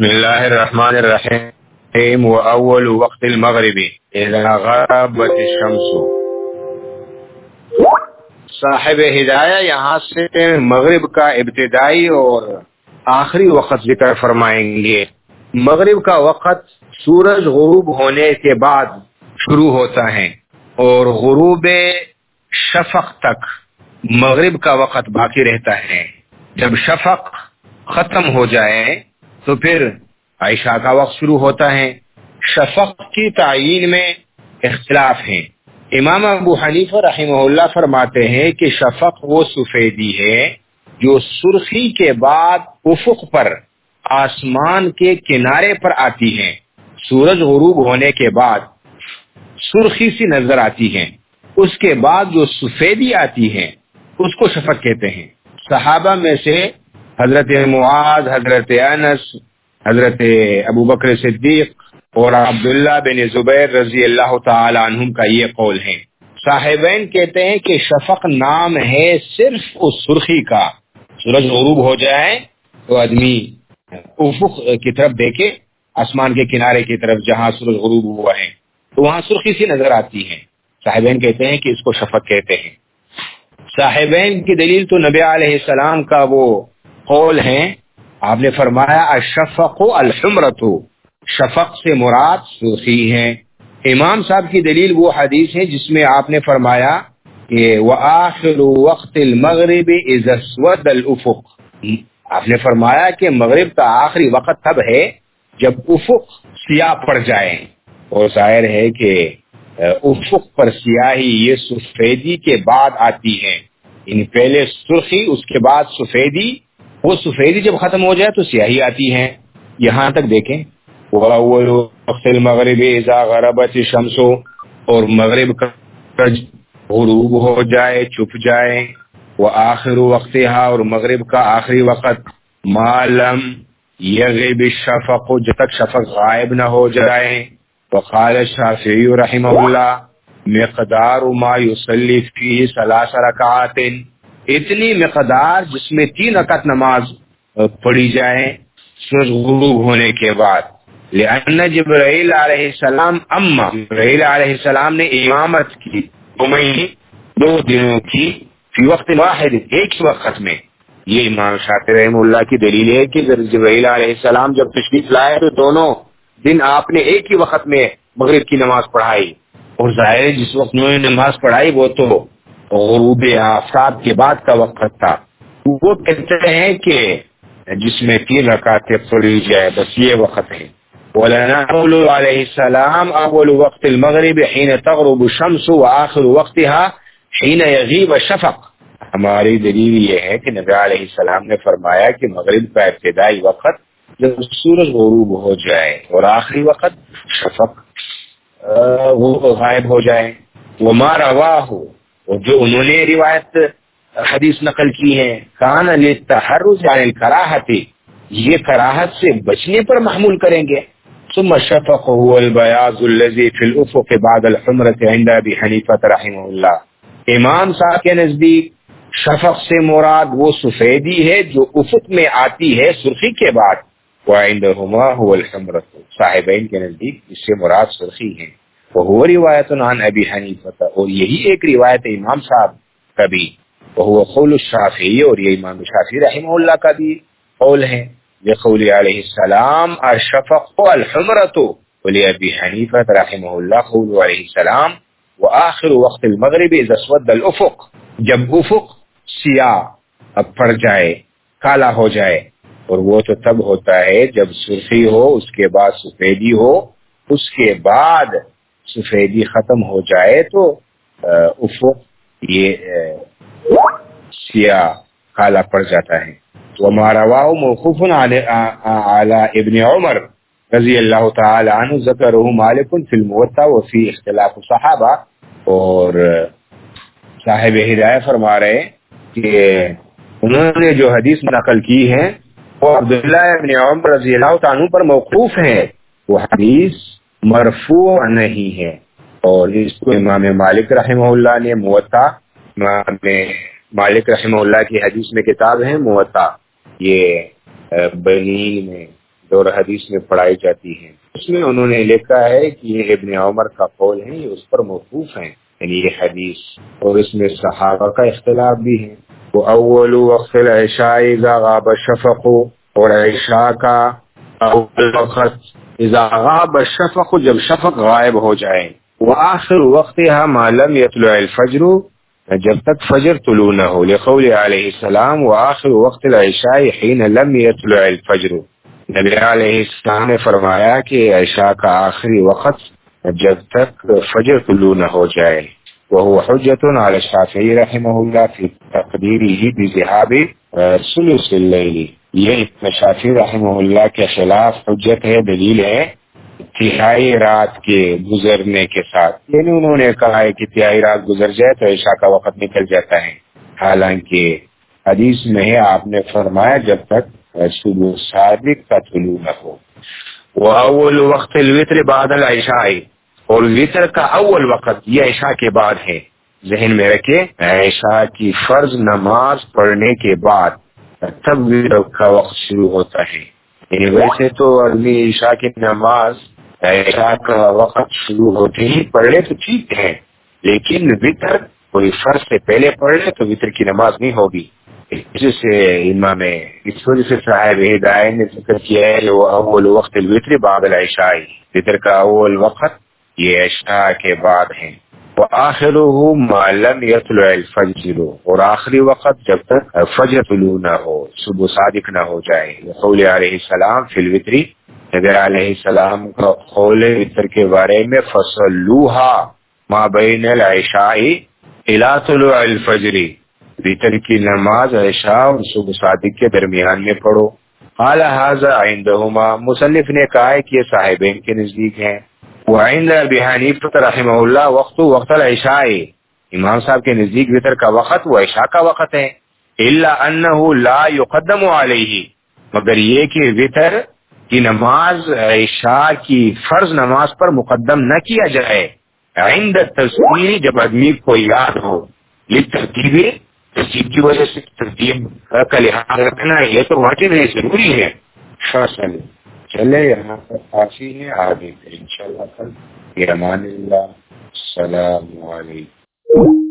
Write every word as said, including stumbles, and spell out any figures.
بسم اللہ الرحمن الرحیم واول وقت المغرب اذا غربت الشمس. صاحب ہدایہ یہاں سے مغرب کا ابتدائی اور آخری وقت ذکر فرمائیں گے. مغرب کا وقت سورج غروب ہونے کے بعد شروع ہوتا ہے اور غروب شفق تک مغرب کا وقت باقی رہتا ہے. جب شفق ختم ہو جائے تو پھر عشاء کا وقت شروع ہوتا ہے. شفق کی تعیین میں اختلاف ہے. امام ابو حنیفہ رحمہ اللہ فرماتے ہیں کہ شفق وہ سفیدی ہے جو سرخی کے بعد افق پر آسمان کے کنارے پر آتی ہے. سورج غروب ہونے کے بعد سرخی سی نظر آتی ہے، اس کے بعد جو سفیدی آتی ہے اس کو شفق کہتے ہیں. صحابہ میں سے حضرت معاذ، حضرت انس، حضرت ابو بکر صدیق اور عبداللہ بن زبیر رضی اللہ تعالی عنہم کا یہ قول ہے. صاحبین کہتے ہیں کہ شفق نام ہے صرف اس سرخی کا. سورج غروب ہو جائے تو آدمی افق کی طرف دیکھے، آسمان کے کنارے کی طرف جہاں سورج غروب ہوا ہے تو وہاں سرخی سی نظر آتی ہے. صاحبین کہتے ہیں کہ اس کو شفق کہتے ہیں. صاحبین کی دلیل تو نبی علیہ السلام کا وہ قول ہے، آپ نے فرمایا الشفق الحمرۃ، شفق سے مراد سرخی ہے. امام صاحب کی دلیل وہ حدیث ہے جس میں آپ نے فرمایا کہ وآخر وقت المغرب اذا اسود الافق، آپ نے فرمایا کہ مغرب کا آخری وقت تب ہے جب افق سیاہ پڑ جائے. اور ظاہر ہے کہ افق پر سیاہی یہ سفیدی کے بعد آتی ہے. ان پہلے سرخی اس کے بعد سفیدی، وہ سفیدی جب ختم ہو جائے تو سیاہی آتی ہے. یہاں تک دیکھیں وَأَوَّلُ وَقْتِ الْمَغْرِبِ إِذَا غَرَبَتِ الشَّمْسُ، اور مغرب کا غروب ہو جائے، چھپ جائے. وَآخِرُ وَقْتِهَا، اور مغرب کا آخری وقت مَا لَمْ يَغِبِ الشَّفَقُ، جب تک شفق غائب نہ ہو جائے. وقال الشافعی رحمہ اللہ مقدار ما يصلي فيه ثلاث رکعات، اتنی مقدار جس میں تین رکعت نماز پڑھی جائے سورج غروب ہونے کے بعد. لأن جبرائیل علیہ السلام اما جبرائیل علیہ السلام نے امامت کی دو مہینے دو دنوں کی فی وقت واحد، ایک وقت میں. یہ امام شافعی رحمہ اللہ کی دلیل ہے کہ جبرائیل علیہ السلام جب تشریف لائے تو دونوں دن آپ نے ایک ہی وقت میں مغرب کی نماز پڑھائی. اور ظاہر جس وقت انہوں نے نماز پڑھائی وہ تو غروب آفتاب کے بعد کا وقت تھا. وہ کہتے ہیں کہ جس میں تین رکعتیں پڑھی جائے بس یہ وقت ہے. وَلَنَقُولُ عَلَيْهِ السَّلَامُ أَوَّلُ وَقْتِ الْمَغْرِبِ حِينَ تَغْرُبُ الشَّمْسُ وَآخِرُ وَقْتِهَا حِينَ يَغِيبُ الشَّفَقُ. ہماری دلیل یہ ہے کہ نبی علیہ السلام نے فرمایا کہ مغرب کا ابتدائی وقت جب سورج غروب ہو جائے اور آخری وقت شفق وہ غائب ہو جائے. وما رواہ، اور جو انہوں نے روایت حدیث نقل کی ہے کان للتحرز عن الکراہت، یہ کراہت سے بچنے پر محمول کریں گے. ثم الشفق هو البیاض الذي في الافق بعد الحمرة عند ابي حنیفہ رحمہ اللہ. امام صاحب کے نزدیک شفق سے مراد وہ سفیدی ہے جو افق میں آتی ہے سرخی کے بعد. وعندهما هو الحمرة، صاحبین کے نزدیک اس سے مراد سرخی ہے. وهو روایت عن ابی حنیفہ، اور یہی ایک روایت امام صاحب کا بھی. وهو قول الشافعی، اور یہ امام شافعی رحمہ اللہ کا بھی قول ہے. لقول علیہ السلام الشفق الحمرة، ولأبی حنیفہ رحمہ اللہ قول علیہ السلام وآخر وقت المغرب اذا اسود الافق، جب افق سیاہ اب پڑ جائے، کالا ہو جائے. اور وہ تو تب ہوتا ہے جب سرخی ہو، اس کے بعد سفیدی ہو، اس کے بعد سفیدی ختم ہو جائے تو افق یہ سیاہ کالا پڑ جاتا ہے. وما رواہ موقوف علی ابن عمر رضی اللہ تعالی عنہ ذکرہ مالک فی الموطا وفی اختلاف صحابہ. اور صاحب ہدایہ فرما رہے کہ انہوں نے جو حدیث نقل کی ہے وہ عبداللہ ابن عمر رضی اللہ تعالی عنہ پر موقوف ہے، وہ حدیث مرفوع نہیں ہے. اور اس کو امام مالک رحمہ اللہ نے موطا، امام مالک رحمہ اللہ کی حدیث میں کتاب ہے موطا، یہ بنی میں دور حدیث میں پڑھائی جاتی ہیں، اس میں انہوں نے لکھا ہے کہ یہ ابن عمر کا قول ہے، یہ اس پر موقوف ہیں یعنی یہ حدیث، اور اس میں صحابہ کا اختلاف بھی ہے۔ وہ اول وقت العشاء اذا غاب الشفق، اور عشاء کا اول وقت اذا غاب الشفق جب شفق غائب ہو جائے، وآخر وقتها ما لم يطلع الفجر جب تک فجر طلوع نہ ہو، لقول علیہ السلام وآخر وقت العشاء حين لم يطلع الفجر، نبی علیہ السلام نے فرمایا کہ عشاء کا آخری وقت جب تک فجر طلوع نہ ہو جائے۔ وهو حجت على الشافعی رحمہ اللہ فی تقدیرہ بذہاب ثلث اللیل، یہ شافعی رحمہ اللہ کے خلاف حجت ہے، دلیل ہے تہائی رات کے گزرنے کے ساتھ، یعنی انہوں نے کہا ہے کہ تہائی رات گزر جائے تو عشاء کا وقت نکل جاتا ہے، حالانکہ حدیث میں ہے آپ نے فرمایا جب تک صبح صادق کا طلوع نہ ہو۔ وَأَوَّلُ وَقْتِ الْوِتْرِ بَعْدَ الْعِشَاءِ، اور وطر کا اول وقت یہ عشاء کے بعد ہے، ذہن میں رکھے عشاء کی فرض نماز پڑھنے کے بعد تب وطر کا وقت شروع ہوتا ہے، یعنی ویسے تو اگلی عشاء کی نماز عشاء کا وقت شروع ہوتے ہی پڑھ لے تو ٹھیک ہے، لیکن وطر کوئی فرض سے پہلے پڑھ لے تو وطر کی نماز نہیں ہوگی۔ اس سے امام اس وجہ سے صاحب ہدایت نے ذکر کیا ہے وہ اول وقت الوتر بعد العشاء، وطر کا اول وقت یہ عشاء کے بعد ہے۔ وآخرہ ما لم يطلع الفجر، اور آخری وقت جب تک فجر طلوع نہ ہو، صبح صادق نہ ہو جائے، قول علیہ السلام فی الوتر، نبی علیہ السلام کا قول وطر کے بارے میں فصلوها ما بین العشاء الى طلوع الفجر، وطر کی نماز عشاء اور صبح صادق کے درمیان میں پڑھو۔ قال هذا عندهما، مصنف نے کہا ہے کہ یہ صاحبین کے نزدیک ہیں۔ وعند ابی حنیفہ رحمہ اللہ وقت وقت العشاء، امام صاحب کے نزدیک وطر کا وقت وہ عشاء کا وقت ہے، الا انه لا يقدم علیہ، مگر یہ کہ وطر کی نماز عشاء کی فرض نماز پر مقدم نہ کیا جائے، عند التسلیم جب آدمی کو یاد ہو، للترتیب ترتیب کی وجہ سے ترتیب کا لحاظ رکھنا یہ تو واجب ہے، ضروری ہے۔ فصل چلے یہاں پر کافی ہے، آگے پھر انشاءاللہ کل۔ امان اللہ، السلام علیکم۔